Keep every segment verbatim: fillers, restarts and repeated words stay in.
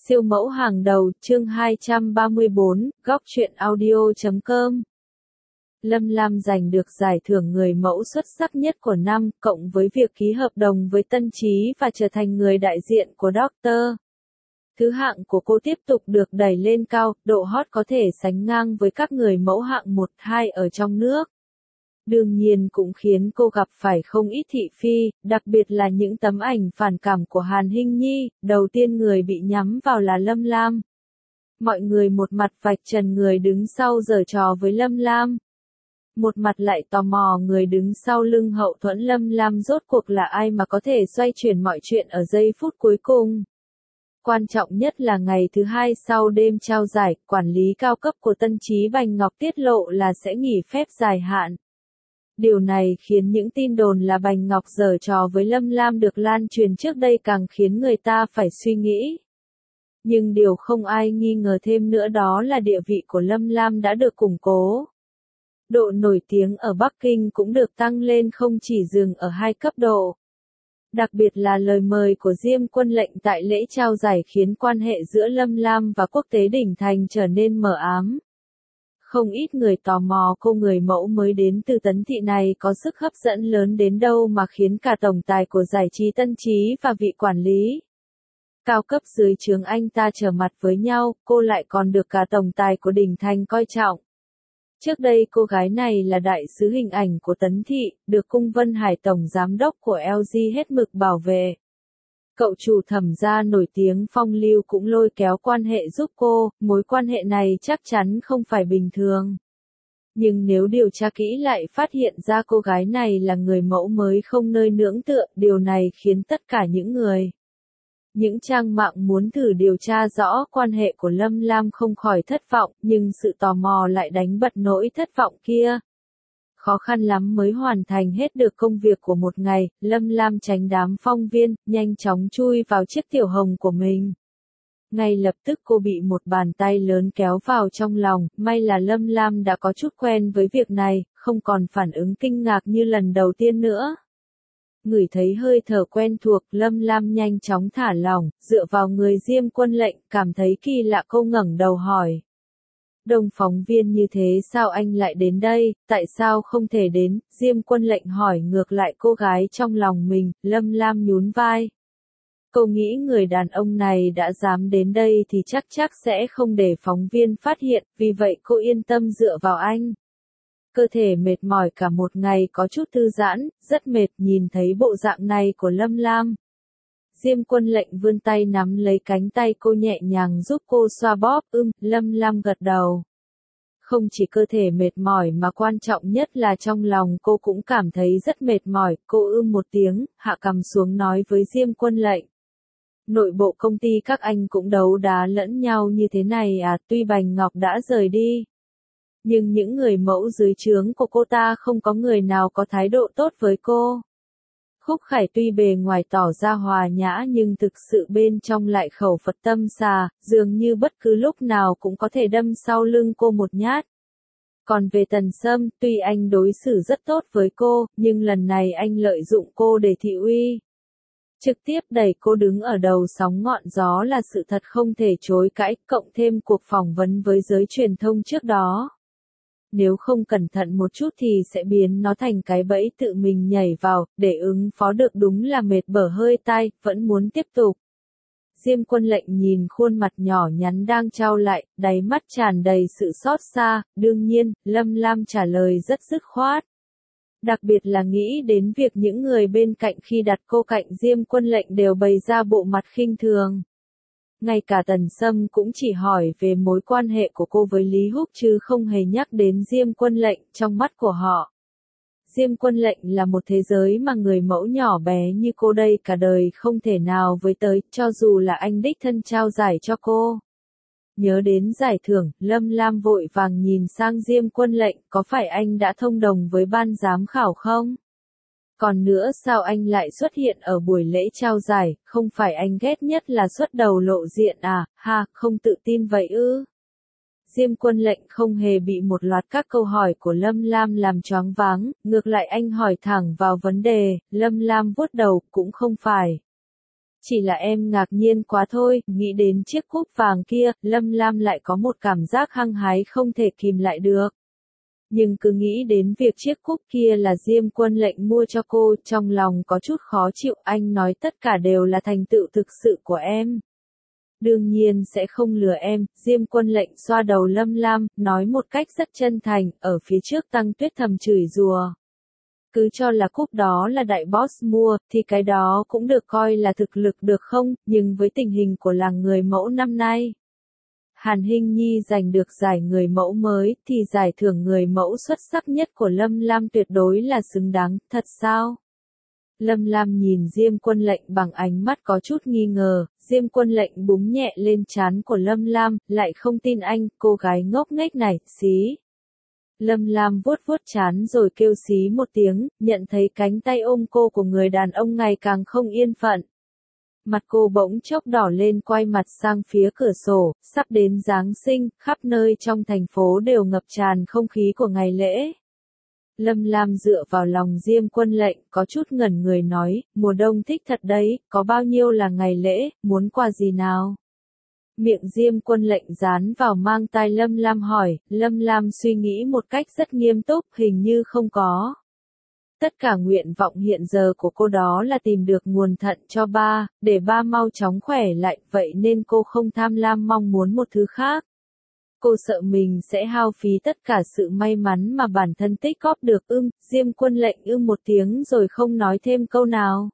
Siêu mẫu hàng đầu, chương hai trăm ba mươi bốn, góc truyện audio chấm com. Lâm Lam giành được giải thưởng người mẫu xuất sắc nhất của năm, cộng với việc ký hợp đồng với Tân Chí và trở thành người đại diện của Doctor. Thứ hạng của cô tiếp tục được đẩy lên cao, độ hot có thể sánh ngang với các người mẫu hạng một, hai ở trong nước. Đương nhiên cũng khiến cô gặp phải không ít thị phi, đặc biệt là những tấm ảnh phản cảm của Hàn Hinh Nhi, đầu tiên người bị nhắm vào là Lâm Lam. Mọi người một mặt vạch trần người đứng sau giở trò với Lâm Lam. Một mặt lại tò mò người đứng sau lưng hậu thuẫn Lâm Lam rốt cuộc là ai mà có thể xoay chuyển mọi chuyện ở giây phút cuối cùng. Quan trọng nhất là ngày thứ hai sau đêm trao giải, quản lý cao cấp của Tân Chí Bành Ngọc tiết lộ là sẽ nghỉ phép dài hạn. Điều này khiến những tin đồn là Bành Ngọc giở trò với Lâm Lam được lan truyền trước đây càng khiến người ta phải suy nghĩ. Nhưng điều không ai nghi ngờ thêm nữa đó là địa vị của Lâm Lam đã được củng cố. Độ nổi tiếng ở Bắc Kinh cũng được tăng lên không chỉ dừng ở hai cấp độ. Đặc biệt là lời mời của Diêm Quân Lệnh tại lễ trao giải khiến quan hệ giữa Lâm Lam và quốc tế đỉnh thành trở nên mờ ám. Không ít người tò mò cô người mẫu mới đến từ Tấn Thị này có sức hấp dẫn lớn đến đâu mà khiến cả tổng tài của giải trí Tân Chí và vị quản lý cao cấp dưới trướng anh ta trở mặt với nhau, cô lại còn được cả tổng tài của đỉnh thành coi trọng. Trước đây cô gái này là đại sứ hình ảnh của Tấn Thị, được Cung Vân Hải tổng giám đốc của lờ giê hết mực bảo vệ. Cậu chủ Thẩm gia nổi tiếng Phong Lưu cũng lôi kéo quan hệ giúp cô, mối quan hệ này chắc chắn không phải bình thường. Nhưng nếu điều tra kỹ lại phát hiện ra cô gái này là người mẫu mới không nơi nương tựa, điều này khiến tất cả những người, những trang mạng muốn thử điều tra rõ quan hệ của Lâm Lam không khỏi thất vọng, nhưng sự tò mò lại đánh bật nỗi thất vọng kia. Khó khăn lắm mới hoàn thành hết được công việc của một ngày, Lâm Lam tránh đám phong viên, nhanh chóng chui vào chiếc tiểu hồng của mình. Ngay lập tức cô bị một bàn tay lớn kéo vào trong lòng, may là Lâm Lam đã có chút quen với việc này, không còn phản ứng kinh ngạc như lần đầu tiên nữa. Ngửi thấy hơi thở quen thuộc, Lâm Lam nhanh chóng thả lỏng, dựa vào người Diêm Quân Lệnh, cảm thấy kỳ lạ cô ngẩng đầu hỏi. Đông phóng viên như thế sao anh lại đến đây, tại sao không thể đến, Diêm Quân Lệnh hỏi ngược lại cô gái trong lòng mình, Lâm Lam nhún vai. Cô nghĩ người đàn ông này đã dám đến đây thì chắc chắc sẽ không để phóng viên phát hiện, vì vậy cô yên tâm dựa vào anh. Cơ thể mệt mỏi cả một ngày có chút thư giãn, rất mệt nhìn thấy bộ dạng này của Lâm Lam. Diêm Quân Lệnh vươn tay nắm lấy cánh tay cô nhẹ nhàng giúp cô xoa bóp, ưm, Lâm Lam gật đầu. Không chỉ cơ thể mệt mỏi mà quan trọng nhất là trong lòng cô cũng cảm thấy rất mệt mỏi, cô ưm một tiếng, hạ cằm xuống nói với Diêm Quân Lệnh. Nội bộ công ty các anh cũng đấu đá lẫn nhau như thế này à, tuy Bành Ngọc đã rời đi. Nhưng những người mẫu dưới trướng của cô ta không có người nào có thái độ tốt với cô. Khúc Khải tuy bề ngoài tỏ ra hòa nhã nhưng thực sự bên trong lại khẩu Phật tâm xà, dường như bất cứ lúc nào cũng có thể đâm sau lưng cô một nhát. Còn về Tần Sâm, tuy anh đối xử rất tốt với cô, nhưng lần này anh lợi dụng cô để thị uy. Trực tiếp đẩy cô đứng ở đầu sóng ngọn gió là sự thật không thể chối cãi, cộng thêm cuộc phỏng vấn với giới truyền thông trước đó. Nếu không cẩn thận một chút thì sẽ biến nó thành cái bẫy tự mình nhảy vào, để ứng phó được đúng là mệt bở hơi tai, vẫn muốn tiếp tục. Diêm Quân Lệnh nhìn khuôn mặt nhỏ nhắn đang trao lại, đáy mắt tràn đầy sự xót xa, đương nhiên, Lâm Lam trả lời rất dứt khoát. Đặc biệt là nghĩ đến việc những người bên cạnh khi đặt cô cạnh Diêm Quân Lệnh đều bày ra bộ mặt khinh thường. Ngay cả Tần Sâm cũng chỉ hỏi về mối quan hệ của cô với Lý Húc chứ không hề nhắc đến Diêm Quân Lệnh trong mắt của họ. Diêm Quân Lệnh là một thế giới mà người mẫu nhỏ bé như cô đây cả đời không thể nào với tới, cho dù là anh đích thân trao giải cho cô. Nhớ đến giải thưởng, Lâm Lam vội vàng nhìn sang Diêm Quân Lệnh, có phải anh đã thông đồng với ban giám khảo không? Còn nữa sao anh lại xuất hiện ở buổi lễ trao giải, không phải anh ghét nhất là xuất đầu lộ diện à, ha, không tự tin vậy ư? Diêm Quân Lệnh không hề bị một loạt các câu hỏi của Lâm Lam làm choáng váng, ngược lại anh hỏi thẳng vào vấn đề, Lâm Lam vuốt đầu, cũng không phải. Chỉ là em ngạc nhiên quá thôi, nghĩ đến chiếc cúp vàng kia, Lâm Lam lại có một cảm giác hăng hái không thể kìm lại được. Nhưng cứ nghĩ đến việc chiếc cúp kia là Diêm Quân Lệnh mua cho cô, trong lòng có chút khó chịu. Anh nói tất cả đều là thành tựu thực sự của em. Đương nhiên sẽ không lừa em. Diêm Quân Lệnh xoa đầu Lâm Lam, nói một cách rất chân thành. Ở phía trước Tăng Tuyết thầm chửi rủa. Cứ cho là cúp đó là đại boss mua, thì cái đó cũng được coi là thực lực được không, nhưng với tình hình của làng người mẫu năm nay, Hàn Hinh Nhi giành được giải người mẫu mới, thì giải thưởng người mẫu xuất sắc nhất của Lâm Lam tuyệt đối là xứng đáng, thật sao? Lâm Lam nhìn Diêm Quân Lệnh bằng ánh mắt có chút nghi ngờ, Diêm Quân Lệnh búng nhẹ lên trán của Lâm Lam, lại không tin anh, cô gái ngốc nghếch này, xí. Lâm Lam vuốt vuốt trán rồi kêu xí một tiếng, nhận thấy cánh tay ôm cô của người đàn ông ngày càng không yên phận. Mặt cô bỗng chốc đỏ lên, quay mặt sang phía cửa sổ, sắp đến Giáng sinh, khắp nơi trong thành phố đều ngập tràn không khí của ngày lễ. Lâm Lam dựa vào lòng Diêm Quân Lệnh, có chút ngẩn người nói, mùa đông thích thật đấy, có bao nhiêu là ngày lễ, muốn quà gì nào? Miệng Diêm Quân Lệnh dán vào mang tai Lâm Lam hỏi, Lâm Lam suy nghĩ một cách rất nghiêm túc, hình như không có. Tất cả nguyện vọng hiện giờ của cô đó là tìm được nguồn thận cho ba, để ba mau chóng khỏe lại, vậy nên cô không tham lam mong muốn một thứ khác. Cô sợ mình sẽ hao phí tất cả sự may mắn mà bản thân tích góp được. Ưm, Diêm Quân Lệnh ưm một tiếng rồi không nói thêm câu nào.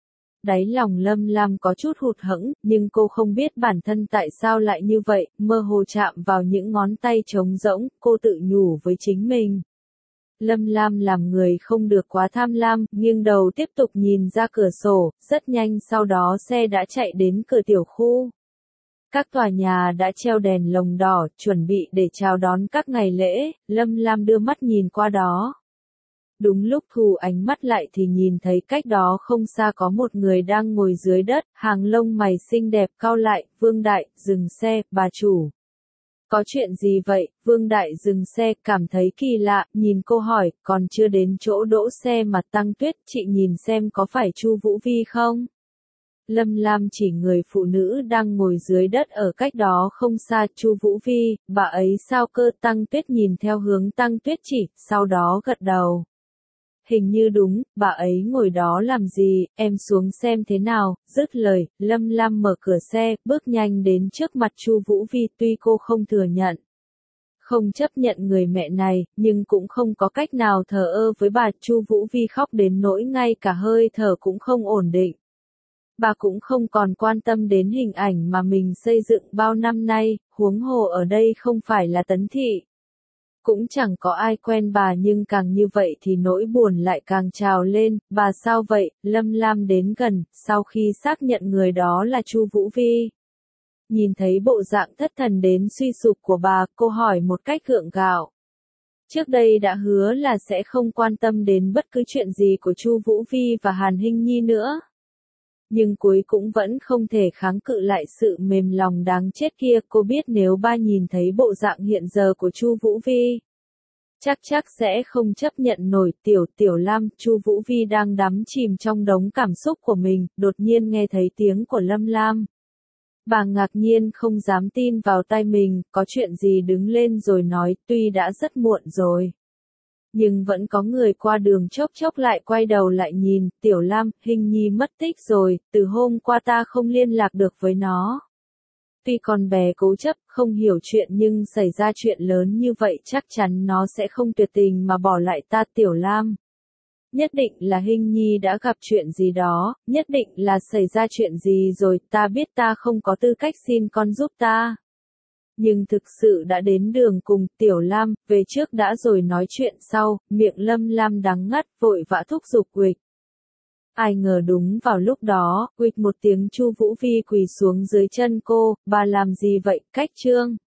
Đáy lòng Lâm Lam có chút hụt hẫng, nhưng cô không biết bản thân tại sao lại như vậy, mơ hồ chạm vào những ngón tay trống rỗng, cô tự nhủ với chính mình. Lâm Lam làm người không được quá tham lam, nghiêng đầu tiếp tục nhìn ra cửa sổ, rất nhanh sau đó xe đã chạy đến cửa tiểu khu. Các tòa nhà đã treo đèn lồng đỏ, chuẩn bị để chào đón các ngày lễ, Lâm Lam đưa mắt nhìn qua đó. Đúng lúc thu ánh mắt lại thì nhìn thấy cách đó không xa có một người đang ngồi dưới đất, hàng lông mày xinh đẹp cau lại, Vương Đại, dừng xe, bà chủ. Có chuyện gì vậy? Vương Đại dừng xe, cảm thấy kỳ lạ, nhìn cô hỏi, còn chưa đến chỗ đỗ xe mà Tăng Tuyết, chị nhìn xem có phải Chu Vũ Vi không? Lâm Lam chỉ người phụ nữ đang ngồi dưới đất ở cách đó không xa, Chu Vũ Vi, bà ấy sao cơ? Tăng Tuyết nhìn theo hướng Tăng Tuyết chỉ, sau đó gật đầu. Hình như đúng, bà ấy ngồi đó làm gì, em xuống xem thế nào, dứt lời, Lâm Lam mở cửa xe, bước nhanh đến trước mặt Chu Vũ Vi, tuy cô không thừa nhận. Không chấp nhận người mẹ này, nhưng cũng không có cách nào thờ ơ với bà. Chu Vũ Vi khóc đến nỗi ngay cả hơi thở cũng không ổn định. Bà cũng không còn quan tâm đến hình ảnh mà mình xây dựng bao năm nay, huống hồ ở đây không phải là Tấn Thị. Cũng chẳng có ai quen bà, nhưng càng như vậy thì nỗi buồn lại càng trào lên. Bà sao vậy? Lâm Lam đến gần, sau khi xác nhận người đó là Chu Vũ Vi. Nhìn thấy bộ dạng thất thần đến suy sụp của bà, cô hỏi một cách gượng gạo. Trước đây đã hứa là sẽ không quan tâm đến bất cứ chuyện gì của Chu Vũ Vi và Hàn Hinh Nhi nữa. Nhưng cuối cũng vẫn không thể kháng cự lại sự mềm lòng đáng chết kia. Cô biết nếu ba nhìn thấy bộ dạng hiện giờ của Chu Vũ Vi, chắc chắc sẽ không chấp nhận nổi. Tiểu Tiểu Lam, Chu Vũ Vi đang đắm chìm trong đống cảm xúc của mình, đột nhiên nghe thấy tiếng của Lâm Lam. Bà ngạc nhiên không dám tin vào tai mình, có chuyện gì đứng lên rồi nói, tuy đã rất muộn rồi. Nhưng vẫn có người qua đường chốc chốc lại quay đầu lại nhìn, Tiểu Lam, Hinh Nhi mất tích rồi, từ hôm qua ta không liên lạc được với nó. Tuy con bé cố chấp, không hiểu chuyện nhưng xảy ra chuyện lớn như vậy chắc chắn nó sẽ không tuyệt tình mà bỏ lại ta. Tiểu Lam. Nhất định là Hinh Nhi đã gặp chuyện gì đó, nhất định là xảy ra chuyện gì rồi, ta biết ta không có tư cách xin con giúp ta. Nhưng thực sự đã đến đường cùng. Tiểu Lam, về trước đã rồi nói chuyện sau, miệng Lâm Lam đắng ngắt, vội vã thúc giục Uịch. Ai ngờ đúng vào lúc đó, Uịch một tiếng, Chu Vũ Vi quỳ xuống dưới chân cô, bà làm gì vậy? Cách Trương.